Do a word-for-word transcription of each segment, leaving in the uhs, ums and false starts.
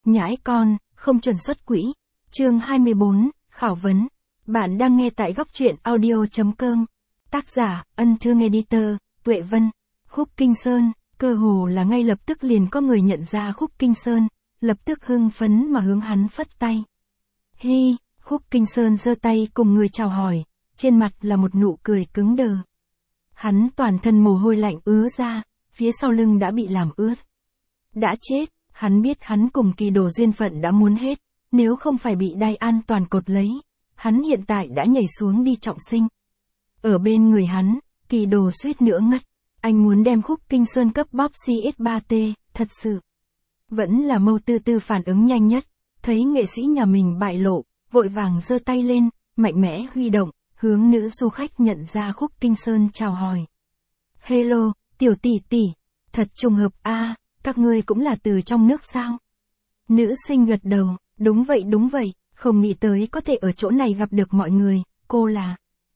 Nhãi con, không chuẩn xuất quỹ. Chương hai mươi bốn, khảo vấn. Bạn đang nghe tại góc truyện audio chấm com. Tác giả, Ân Thương Editor, Tuệ Vân. Khúc Kinh Sơn, cơ hồ là ngay lập tức liền có người nhận ra Khúc Kinh Sơn, lập tức hưng phấn mà hướng hắn phất tay. Hi, Khúc Kinh Sơn giơ tay cùng người chào hỏi, trên mặt là một nụ cười cứng đờ. Hắn toàn thân mồ hôi lạnh ứa ra, phía sau lưng đã bị làm ướt. Đã chết, hắn biết hắn cùng Kỳ Đồ duyên phận đã muốn hết, nếu không phải bị Đai An toàn cột lấy, hắn hiện tại đã nhảy xuống đi trọng sinh. Ở bên người hắn, Kỳ Đồ suýt nữa ngất, anh muốn đem Khúc Kinh Sơn cấp bóp C S ba T, thật sự. Vẫn là Mâu Tư Tư phản ứng nhanh nhất, thấy nghệ sĩ nhà mình bại lộ, vội vàng giơ tay lên, mạnh mẽ huy động, hướng nữ du khách nhận ra Khúc Kinh Sơn chào hỏi. Hello, tiểu tỷ tỷ, thật trùng hợp a, à, các ngươi cũng là từ trong nước sao? Nữ sinh gật đầu, đúng vậy đúng vậy, không nghĩ tới có thể ở chỗ này gặp được mọi người, cô là...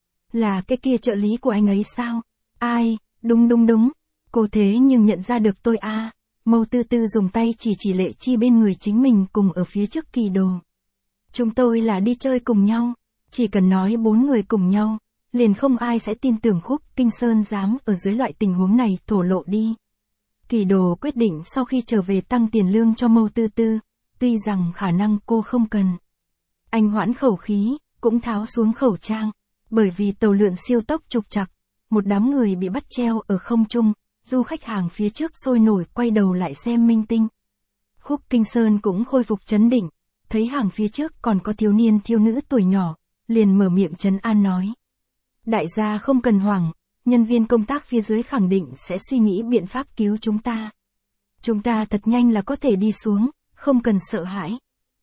Là cái kia trợ lý của anh ấy sao? Ai, đúng đúng đúng, cô thế nhưng nhận ra được tôi a. À. Mâu Tư Tư dùng tay chỉ chỉ Lệ Chi bên người chính mình cùng ở phía trước Kỳ Đồ. Chúng tôi là đi chơi cùng nhau, chỉ cần nói bốn người cùng nhau, liền không ai sẽ tin tưởng Khúc Kinh Sơn dám ở dưới loại tình huống này thổ lộ đi. Kỳ Đồ quyết định sau khi trở về tăng tiền lương cho Mâu Tư Tư, tuy rằng khả năng cô không cần. Anh hoãn khẩu khí, cũng tháo xuống khẩu trang, bởi vì tàu lượn siêu tốc trục trặc, một đám người bị bắt treo ở không trung, du khách hàng phía trước sôi nổi quay đầu lại xem minh tinh. Khúc Kinh Sơn cũng khôi phục trấn định, thấy hàng phía trước còn có thiếu niên thiếu nữ tuổi nhỏ, liền mở miệng trấn an nói. Đại gia không cần hoảng, nhân viên công tác phía dưới khẳng định sẽ suy nghĩ biện pháp cứu chúng ta. Chúng ta thật nhanh là có thể đi xuống, không cần sợ hãi.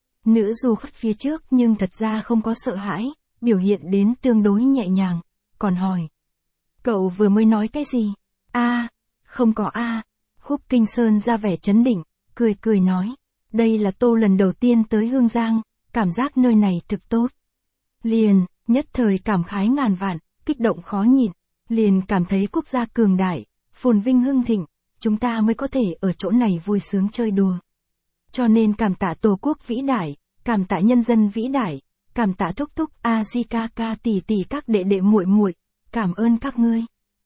Nữ du khách phía trước nhưng thật ra không có sợ hãi, biểu hiện đến tương đối nhẹ nhàng, còn hỏi. Cậu vừa mới nói cái gì? A, à, không có a. À. Khúc Kinh Sơn ra vẻ trấn định, cười cười nói. Đây là tôi lần đầu tiên tới Hương Giang, cảm giác nơi này thực tốt. Liền, nhất thời cảm khái ngàn vạn, kích động khó nhịn, liền cảm thấy quốc gia cường đại, phồn vinh hưng thịnh, chúng ta mới có thể ở chỗ này vui sướng chơi đùa. Cho nên cảm tạ Tổ quốc vĩ đại, cảm tạ nhân dân vĩ đại, cảm tạ thúc thúc A Di ca ca tỷ tỷ các đệ đệ muội muội, cảm ơn các ngươi.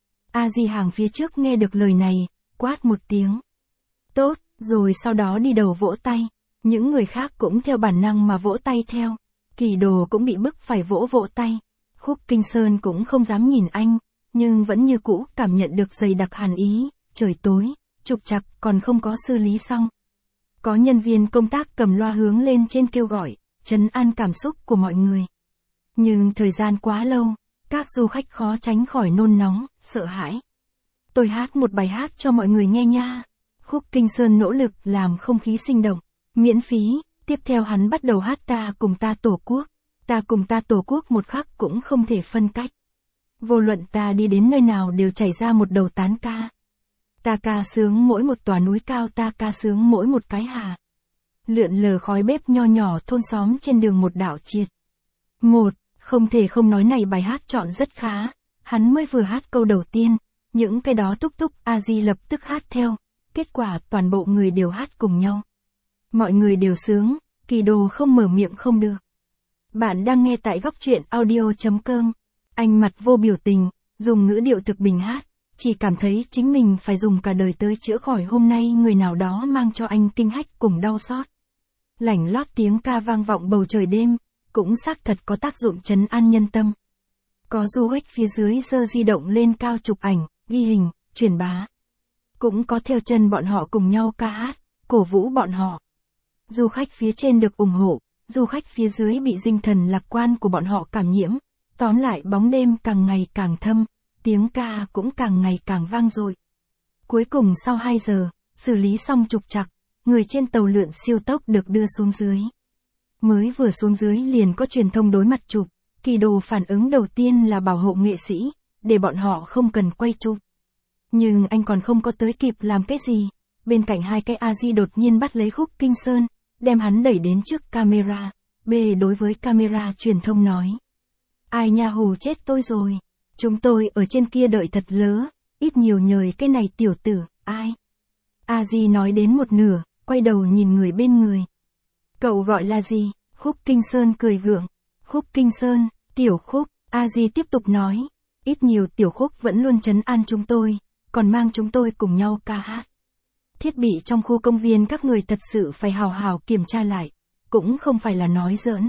A Di hàng phía trước nghe được lời này, quát một tiếng. Tốt, rồi sau đó đi đầu vỗ tay, những người khác cũng theo bản năng mà vỗ tay theo. Kỳ Đồ cũng bị bức phải vỗ vỗ tay. Khúc Kinh Sơn cũng không dám nhìn anh, nhưng vẫn như cũ cảm nhận được dày đặc hàn ý, trời tối, trục trặc còn không có xử lý xong. Có nhân viên công tác cầm loa hướng lên trên kêu gọi, trấn an cảm xúc của mọi người. Nhưng thời gian quá lâu, các du khách khó tránh khỏi nôn nóng, sợ hãi. Tôi hát một bài hát cho mọi người nghe nha. Khúc Kinh Sơn nỗ lực làm không khí sinh động, miễn phí, tiếp theo hắn bắt đầu hát ta cùng ta Tổ quốc, ta cùng ta Tổ quốc một khắc cũng không thể phân cách. Vô luận ta đi đến nơi nào đều chảy ra một đầu tán ca. Ta ca sướng mỗi một tòa núi cao, ta ca sướng mỗi một cái hà. Lượn lờ khói bếp nho nhỏ thôn xóm trên đường một đảo triệt. Một, không thể không nói này bài hát chọn rất khá, hắn mới vừa hát câu đầu tiên, những cái đó túc túc A Di lập tức hát theo, kết quả toàn bộ người đều hát cùng nhau. Mọi người đều sướng, Kỳ Đồ không mở miệng không được. Bạn đang nghe tại góc truyện audio chấm com. Anh mặt vô biểu tình, dùng ngữ điệu thực bình hát, chỉ cảm thấy chính mình phải dùng cả đời tới chữa khỏi hôm nay người nào đó mang cho anh kinh hách cùng đau xót. Lảnh lót tiếng ca vang vọng bầu trời đêm, cũng xác thật có tác dụng trấn an nhân tâm. Có du khách phía dưới giơ di động lên cao chụp ảnh, ghi hình, truyền bá. Cũng có theo chân bọn họ cùng nhau ca hát, cổ vũ bọn họ. Du khách phía trên được ủng hộ, du khách phía dưới bị tinh thần lạc quan của bọn họ cảm nhiễm. Tóm lại bóng đêm càng ngày càng thâm, tiếng ca cũng càng ngày càng vang dội. Cuối cùng sau hai giờ, xử lý xong trục trặc, người trên tàu lượn siêu tốc được đưa xuống dưới. Mới vừa xuống dưới liền có truyền thông đối mặt chụp, Kỳ Đồ phản ứng đầu tiên là bảo hộ nghệ sĩ, để bọn họ không cần quay chụp. Nhưng anh còn không có tới kịp làm cái gì, bên cạnh hai cái A Di đột nhiên bắt lấy Khúc Kinh Sơn, đem hắn đẩy đến trước camera. B đối với camera truyền thông nói. Ai nha hù chết tôi rồi, chúng tôi ở trên kia đợi thật lớ, ít nhiều nhời cái này tiểu tử, ai? A Di nói đến một nửa, quay đầu nhìn người bên người. Cậu gọi là gì? Khúc Kinh Sơn cười gượng. Khúc Kinh Sơn, Tiểu Khúc, A Di tiếp tục nói. Ít nhiều Tiểu Khúc vẫn luôn trấn an chúng tôi, còn mang chúng tôi cùng nhau ca hát. Thiết bị trong khu công viên các người thật sự phải hào hào kiểm tra lại, cũng không phải là nói giỡn.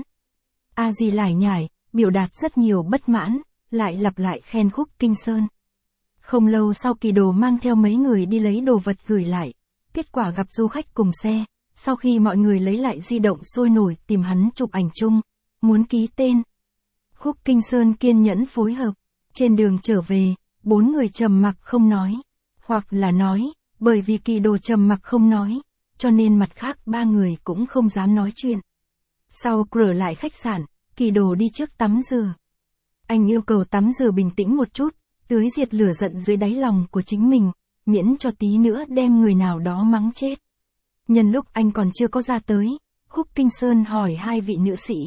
A Di lải nhải, biểu đạt rất nhiều bất mãn, lại lặp lại khen Khúc Kinh Sơn. Không lâu sau Kỳ Đồ mang theo mấy người đi lấy đồ vật gửi lại, kết quả gặp du khách cùng xe, sau khi mọi người lấy lại di động sôi nổi tìm hắn chụp ảnh chung, muốn ký tên. Khúc Kinh Sơn kiên nhẫn phối hợp, trên đường trở về, bốn người trầm mặc không nói, hoặc là nói, bởi vì Kỳ Đồ trầm mặc không nói, cho nên mặt khác ba người cũng không dám nói chuyện. Sau trở lại khách sạn, Kỳ Đồ đi trước tắm rửa. Anh yêu cầu tắm rửa bình tĩnh một chút, tưới diệt lửa giận dưới đáy lòng của chính mình, miễn cho tí nữa đem người nào đó mắng chết. Nhân lúc anh còn chưa có ra tới, Khúc Kinh Sơn hỏi hai vị nữ sĩ.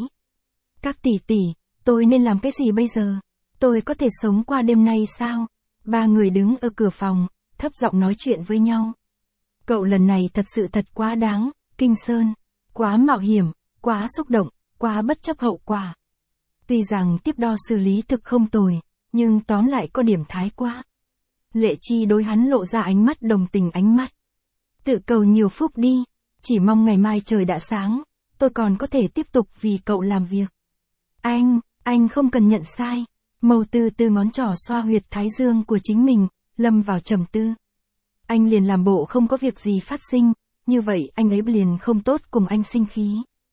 Các tỷ tỷ, tôi nên làm cái gì bây giờ? Tôi có thể sống qua đêm nay sao? Ba người đứng ở cửa phòng, thấp giọng nói chuyện với nhau. Cậu lần này thật sự thật quá đáng, Kinh Sơn. Quá mạo hiểm, quá xúc động, quá bất chấp hậu quả. Tuy rằng tiếp đo xử lý thực không tồi, nhưng tóm lại có điểm thái quá. Lệ Chi đối hắn lộ ra ánh mắt đồng tình ánh mắt. Tự cầu nhiều phúc đi, chỉ mong ngày mai trời đã sáng, tôi còn có thể tiếp tục vì cậu làm việc. Anh, anh không cần nhận sai. Mâu Tư Tư ngón trỏ xoa huyệt thái dương của chính mình, lâm vào trầm tư. Anh liền làm bộ không có việc gì phát sinh, như vậy anh ấy liền không tốt cùng anh sinh khí.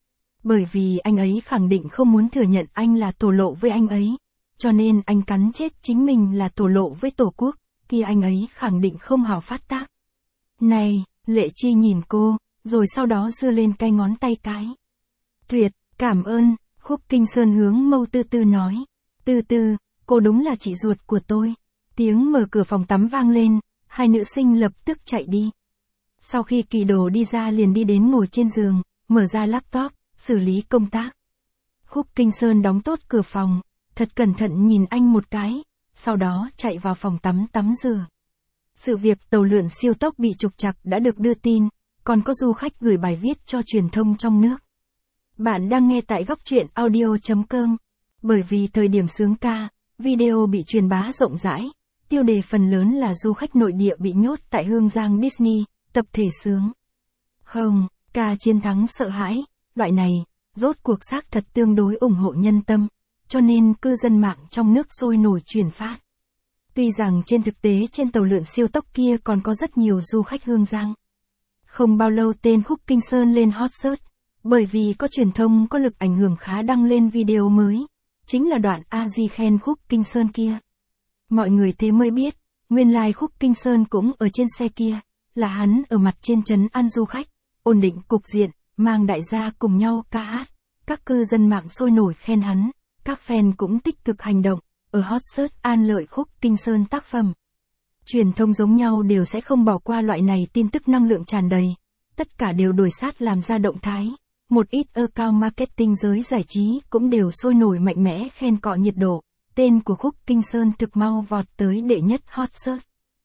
Bởi vì anh ấy khẳng định không muốn thừa nhận anh là thổ lộ với anh ấy, cho nên anh cắn chết chính mình là thổ lộ với Tổ quốc, kia anh ấy khẳng định không hào phát tác. Này, Lệ Chi nhìn cô, rồi sau đó giơ lên cái ngón tay cái. Tuyệt, cảm ơn, Khúc Kinh Sơn hướng Mâu Tư Tư nói. Tư Tư, cô đúng là chị ruột của tôi. Tiếng mở cửa phòng tắm vang lên, hai nữ sinh lập tức chạy đi. Sau khi Kỳ Đồ đi ra liền đi đến ngồi trên giường, mở ra laptop, xử lý công tác. Khúc Kinh Sơn đóng tốt cửa phòng, thật cẩn thận nhìn anh một cái, sau đó chạy vào phòng tắm tắm rửa. Sự việc tàu lượn siêu tốc bị trục trặc đã được đưa tin, còn có du khách gửi bài viết cho truyền thông trong nước. Bạn đang nghe tại góc truyện audio chấm com. Bởi vì thời điểm sướng ca, video bị truyền bá rộng rãi, tiêu đề phần lớn là du khách nội địa bị nhốt tại Hương Giang Disney, tập thể sướng. Hồng, ca chiến thắng sợ hãi, loại này, rốt cuộc xác thật tương đối ủng hộ nhân tâm, cho nên cư dân mạng trong nước sôi nổi truyền phát. Tuy rằng trên thực tế trên tàu lượn siêu tốc kia còn có rất nhiều du khách Hương Giang. Không bao lâu tên Khúc Kinh Sơn lên hot search, bởi vì có truyền thông có lực ảnh hưởng khá đăng lên video mới, chính là đoạn A Di khen Khúc Kinh Sơn kia. Mọi người thế mới biết, nguyên lai Khúc Kinh Sơn cũng ở trên xe kia, là hắn ở mặt trên trấn an du khách, ổn định cục diện, mang đại gia cùng nhau ca hát. Các cư dân mạng sôi nổi khen hắn, các fan cũng tích cực hành động, ở hot search an lợi Khúc Kinh Sơn tác phẩm. Truyền thông giống nhau đều sẽ không bỏ qua loại này tin tức năng lượng tràn đầy, tất cả đều đuổi sát làm ra động thái. Một ít account marketing giới giải trí cũng đều sôi nổi mạnh mẽ khen cọ nhiệt độ, tên của Khúc Kinh Sơn thực mau vọt tới đệ nhất hot search.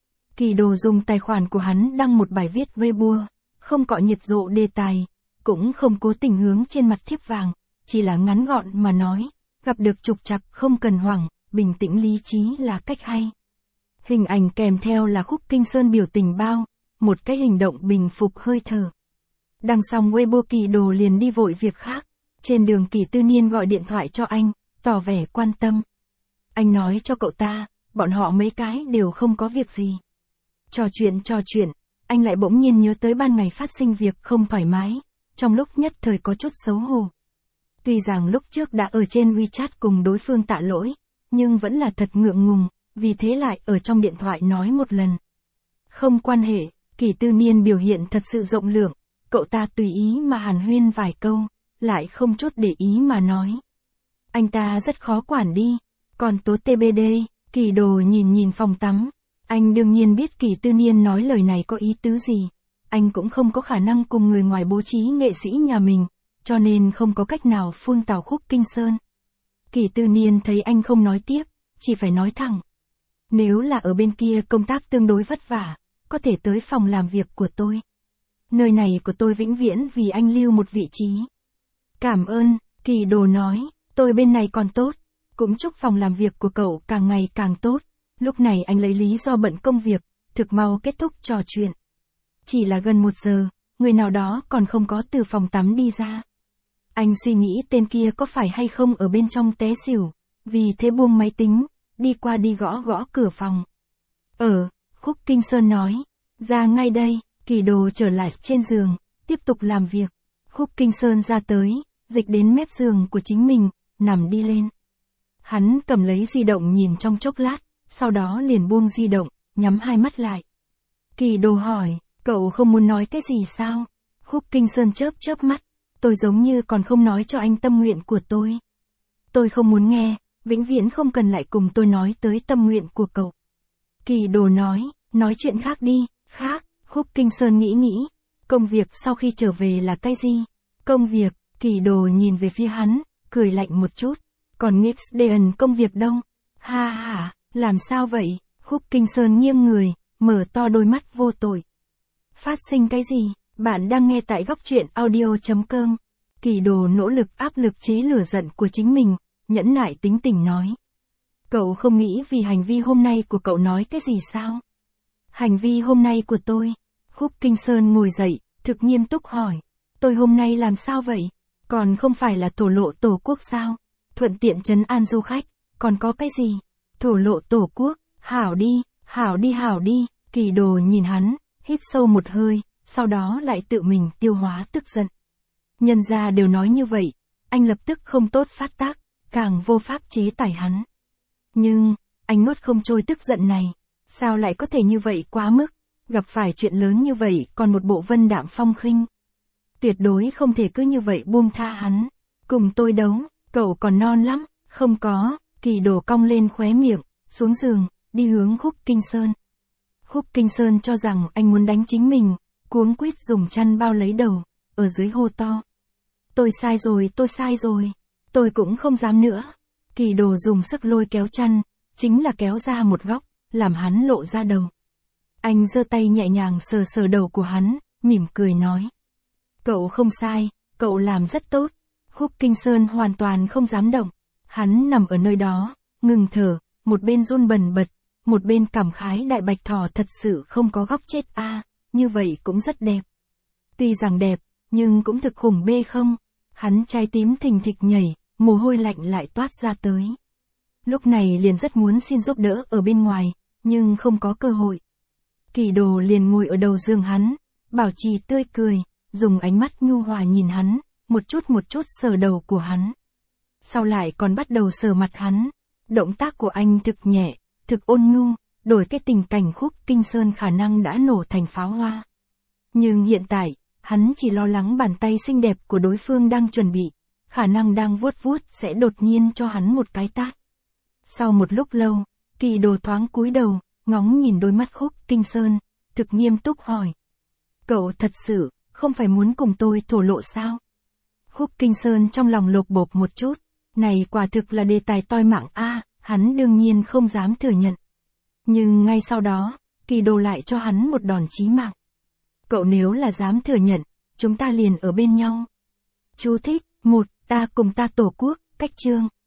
Kỳ Đồ dùng tài khoản của hắn đăng một bài viết Weibo, không cọ nhiệt độ đề tài, cũng không cố tình hướng trên mặt thiếp vàng, chỉ là ngắn gọn mà nói, gặp được trục trặc không cần hoảng, bình tĩnh lý trí là cách hay. Hình ảnh kèm theo là Khúc Kinh Sơn biểu tình bao, một cái hành động bình phục hơi thở. Đăng xong Weibo Kỳ Đồ liền đi vội việc khác, trên đường Kỳ Tư Niên gọi điện thoại cho anh, tỏ vẻ quan tâm. Anh nói cho cậu ta, bọn họ mấy cái đều không có việc gì. Trò chuyện trò chuyện, anh lại bỗng nhiên nhớ tới ban ngày phát sinh việc không thoải mái, trong lúc nhất thời có chút xấu hổ. Tuy rằng lúc trước đã ở trên WeChat cùng đối phương tạ lỗi, nhưng vẫn là thật ngượng ngùng, vì thế lại ở trong điện thoại nói một lần. Không quan hệ, Kỳ Tư Niên biểu hiện thật sự rộng lượng, cậu ta tùy ý mà hàn huyên vài câu, lại không chút để ý mà nói. Anh ta rất khó quản đi, còn tố tê bê đê, Kỳ Đồ nhìn nhìn phòng tắm. Anh đương nhiên biết Kỳ Tư Niên nói lời này có ý tứ gì, anh cũng không có khả năng cùng người ngoài bố trí nghệ sĩ nhà mình, cho nên không có cách nào phun tào Khúc Kinh Sơn. Kỳ Tư Niên thấy anh không nói tiếp, chỉ phải nói thẳng. Nếu là ở bên kia công tác tương đối vất vả, có thể tới phòng làm việc của tôi. Nơi này của tôi vĩnh viễn vì anh lưu một vị trí. Cảm ơn, Kỳ Đồ nói, tôi bên này còn tốt. Cũng chúc phòng làm việc của cậu càng ngày càng tốt. Lúc này anh lấy lý do bận công việc, thực mau kết thúc trò chuyện. Chỉ là gần một giờ, người nào đó còn không có từ phòng tắm đi ra. Anh suy nghĩ tên kia có phải hay không ở bên trong té xỉu, vì thế buông máy tính, đi qua đi gõ gõ cửa phòng. Ở, Khúc Kinh Sơn nói, ra ngay đây, Kỳ Đồ trở lại trên giường, tiếp tục làm việc. Khúc Kinh Sơn ra tới, dịch đến mép giường của chính mình, nằm đi lên. Hắn cầm lấy di động nhìn trong chốc lát, sau đó liền buông di động, nhắm hai mắt lại. Kỳ Đồ hỏi, cậu không muốn nói cái gì sao? Khúc Kinh Sơn chớp chớp mắt, tôi giống như còn không nói cho anh tâm nguyện của tôi. Tôi không muốn nghe, vĩnh viễn không cần lại cùng tôi nói tới tâm nguyện của cậu. Kỳ Đồ nói, nói chuyện khác đi, khác, Khúc Kinh Sơn nghĩ nghĩ, công việc sau khi trở về là cái gì? Công việc, Kỳ Đồ nhìn về phía hắn, cười lạnh một chút, còn Nixdean công việc đâu? Ha ha, làm sao vậy? Khúc Kinh Sơn nghiêng người, mở to đôi mắt vô tội. Phát sinh cái gì? Bạn đang nghe tại góc truyện audio chấm com. Kỳ Đồ nỗ lực áp lực chế lửa giận của chính mình, nhẫn nại tính tình nói. Cậu không nghĩ vì hành vi hôm nay của cậu nói cái gì sao? Hành vi hôm nay của tôi. Khúc Kinh Sơn ngồi dậy, thực nghiêm túc hỏi. Tôi hôm nay làm sao vậy? Còn không phải là thổ lộ tổ quốc sao? Thuận tiện trấn an du khách, còn có cái gì? Thổ lộ tổ quốc, hảo đi, hảo đi hảo đi. Kỳ Đồ nhìn hắn, hít sâu một hơi, sau đó lại tự mình tiêu hóa tức giận. Nhân gia đều nói như vậy, anh lập tức không tốt phát tác, càng vô pháp chế tài hắn. Nhưng, anh nuốt không trôi tức giận này, sao lại có thể như vậy quá mức, gặp phải chuyện lớn như vậy còn một bộ vân đạm phong khinh. Tuyệt đối không thể cứ như vậy buông tha hắn, cùng tôi đấu, cậu còn non lắm, không có, Kỳ Đồ cong lên khóe miệng, xuống giường, đi hướng Khúc Kinh Sơn. Khúc Kinh Sơn cho rằng anh muốn đánh chính mình, cuống quýt dùng chăn bao lấy đầu, ở dưới hô to. Tôi sai rồi, tôi sai rồi, tôi cũng không dám nữa. Kỳ Đồ dùng sức lôi kéo chăn, chính là kéo ra một góc, làm hắn lộ ra đầu. Anh giơ tay nhẹ nhàng sờ sờ đầu của hắn, mỉm cười nói. Cậu không sai, cậu làm rất tốt. Khúc Kinh Sơn hoàn toàn không dám động. Hắn nằm ở nơi đó, ngừng thở, một bên run bần bật, một bên cảm khái đại bạch thỏ thật sự không có góc chết a, à, như vậy cũng rất đẹp. Tuy rằng đẹp, nhưng cũng thực khủng bê không. Hắn trái tím thình thịch nhảy, mồ hôi lạnh lại toát ra tới. Lúc này liền rất muốn xin giúp đỡ ở bên ngoài, nhưng không có cơ hội. Kỳ Đồ liền ngồi ở đầu giường hắn, bảo trì tươi cười, dùng ánh mắt nhu hòa nhìn hắn, một chút một chút sờ đầu của hắn. Sau lại còn bắt đầu sờ mặt hắn. Động tác của anh thực nhẹ, thực ôn nhu, đổi cái tình cảnh Khúc Kinh Sơn khả năng đã nổ thành pháo hoa. Nhưng hiện tại, hắn chỉ lo lắng bàn tay xinh đẹp của đối phương đang chuẩn bị, khả năng đang vuốt vuốt sẽ đột nhiên cho hắn một cái tát. Sau một lúc lâu, Kỳ Đồ thoáng cúi đầu, ngóng nhìn đôi mắt Khúc Kinh Sơn, thực nghiêm túc hỏi. Cậu thật sự, không phải muốn cùng tôi thổ lộ sao? Khúc Kinh Sơn trong lòng lột bột một chút, này quả thực là đề tài toi mạng a, hắn đương nhiên không dám thừa nhận. Nhưng ngay sau đó, Kỳ Đồ lại cho hắn một đòn chí mạng. Cậu nếu là dám thừa nhận, chúng ta liền ở bên nhau. Chú thích, một, ta cùng ta tổ quốc, cách chương.